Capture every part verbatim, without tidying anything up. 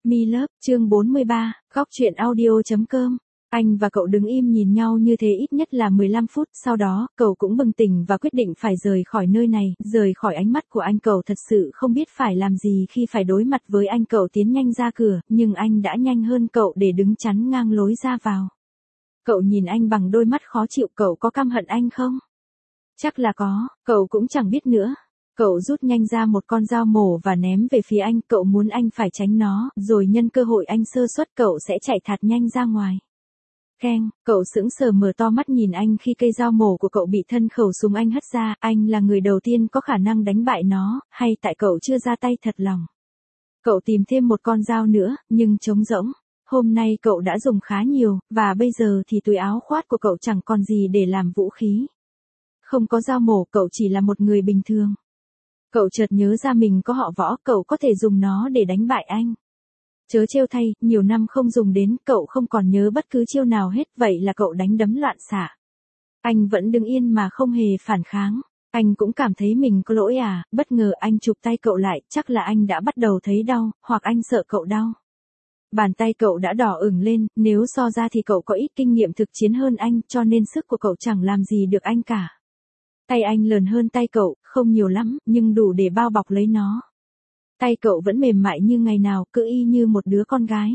Me Love, chương bốn mươi ba, góc truyện audio.com. Anh và cậu đứng im nhìn nhau như thế ít nhất là mười lăm phút, sau đó, cậu cũng bừng tỉnh và quyết định phải rời khỏi nơi này, rời khỏi ánh mắt của anh. Cậu thật sự không biết phải làm gì khi phải đối mặt với anh. Cậu tiến nhanh ra cửa, nhưng anh đã nhanh hơn cậu để đứng chắn ngang lối ra vào. Cậu nhìn anh bằng đôi mắt khó chịu. Cậu có căm hận anh không? Chắc là có, cậu cũng chẳng biết nữa. Cậu rút nhanh ra một con dao mổ và ném về phía anh. Cậu muốn anh phải tránh nó, rồi nhân cơ hội anh sơ suất cậu sẽ chạy thật nhanh ra ngoài. Keng, cậu sững sờ mở to mắt nhìn anh khi cây dao mổ của cậu bị thân khẩu súng anh hất ra. Anh là người đầu tiên có khả năng đánh bại nó, hay tại cậu chưa ra tay thật lòng? Cậu tìm thêm một con dao nữa, nhưng trống rỗng. Hôm nay cậu đã dùng khá nhiều, và bây giờ thì túi áo khoác của cậu chẳng còn gì để làm vũ khí. Không có dao mổ, cậu chỉ là một người bình thường. Cậu chợt nhớ ra mình có họ Võ, cậu có thể dùng nó để đánh bại anh. Chớ trêu thay, nhiều năm không dùng đến, cậu không còn nhớ bất cứ chiêu nào hết, vậy là cậu đánh đấm loạn xạ. Anh vẫn đứng yên mà không hề phản kháng. Anh cũng cảm thấy mình có lỗi à? Bất ngờ anh chụp tay cậu lại, chắc là anh đã bắt đầu thấy đau, hoặc anh sợ cậu đau. Bàn tay cậu đã đỏ ửng lên, nếu so ra thì cậu có ít kinh nghiệm thực chiến hơn anh, cho nên sức của cậu chẳng làm gì được anh cả. Tay anh lớn hơn tay cậu, không nhiều lắm, nhưng đủ để bao bọc lấy nó. Tay cậu vẫn mềm mại như ngày nào, cứ y như một đứa con gái.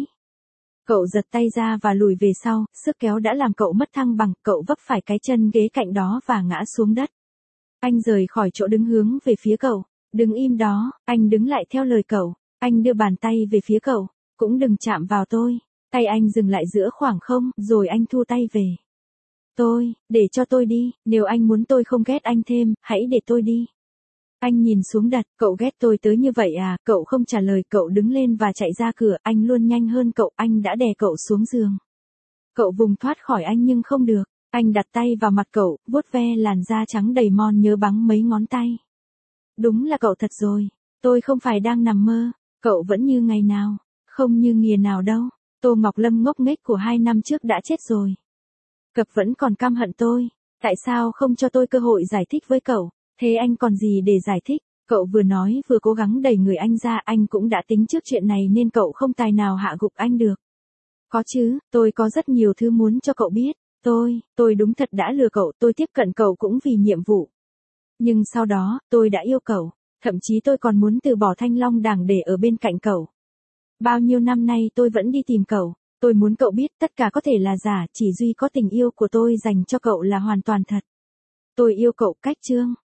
Cậu giật tay ra và lùi về sau, sức kéo đã làm cậu mất thăng bằng, cậu vấp phải cái chân ghế cạnh đó và ngã xuống đất. Anh rời khỏi chỗ đứng hướng về phía cậu. Đứng im đó, anh đứng lại theo lời cậu. Anh đưa bàn tay về phía cậu. Cũng đừng chạm vào tôi. Tay anh dừng lại giữa khoảng không, rồi anh thu tay về. Tôi, để cho tôi đi, nếu anh muốn tôi không ghét anh thêm, hãy để tôi đi. Anh nhìn xuống đất, cậu ghét tôi tới như vậy à? Cậu không trả lời, cậu đứng lên và chạy ra cửa. Anh luôn nhanh hơn cậu, anh đã đè cậu xuống giường. Cậu vùng thoát khỏi anh nhưng không được. Anh đặt tay vào mặt cậu, vuốt ve làn da trắng đầy mon nhớ bắn mấy ngón tay. Đúng là cậu thật rồi, tôi không phải đang nằm mơ, cậu vẫn như ngày nào, không như nghìa nào đâu. Tô Ngọc Lâm ngốc nghếch của hai năm trước đã chết rồi. Cậu vẫn còn căm hận tôi, tại sao không cho tôi cơ hội giải thích với cậu? Thế anh còn gì để giải thích? Cậu vừa nói vừa cố gắng đẩy người anh ra. Anh cũng đã tính trước chuyện này nên cậu không tài nào hạ gục anh được. Có chứ, tôi có rất nhiều thứ muốn cho cậu biết. Tôi, tôi đúng thật đã lừa cậu. Tôi tiếp cận cậu cũng vì nhiệm vụ. Nhưng sau đó, tôi đã yêu cậu. Thậm chí tôi còn muốn từ bỏ Thanh Long Đảng để ở bên cạnh cậu. Bao nhiêu năm nay tôi vẫn đi tìm cậu. Tôi muốn cậu biết tất cả có thể là giả, chỉ duy có tình yêu của tôi dành cho cậu là hoàn toàn thật. Tôi yêu cậu cách Trương.